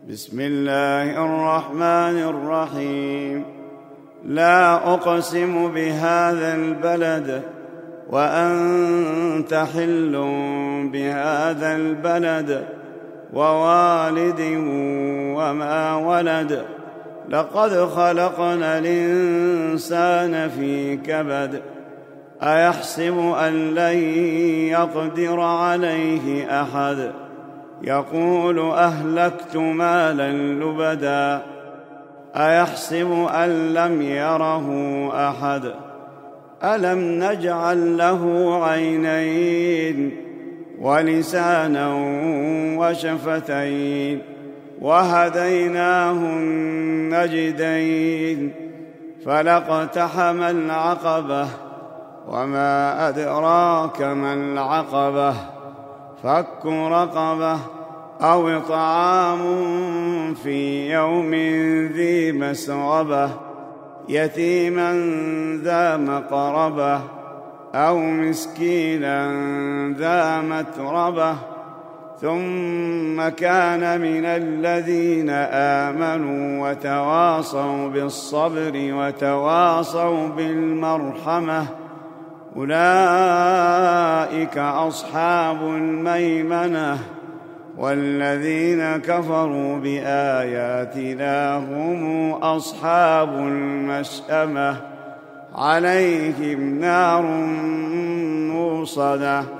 بسم الله الرحمن الرحيم. لا أقسم بهذا البلد وأنت حل بهذا البلد ووالد وما ولد. لقد خلقنا الإنسان في كبد. أيحسب أن لن يقدر عليه أحد. يقول أهلكت مالا لبدا. أيحسب أن لم يره أحد. ألم نجعل له عينين ولسانا وشفتين وهديناه النجدين. فلاقتحم العقبة وما أدراك ما العقبة. فك رقبة أو إطعام في يوم ذي مسغبة يتيما ذا مقربة أو مسكينا ذا متربة ثم كان من الذين آمنوا وتواصوا بالصبر وتواصوا بالمرحمة. أولئك أصحاب الميمنة. والذين كفروا بآياتنا هم أصحاب المشأمة. عليهم نار موصدة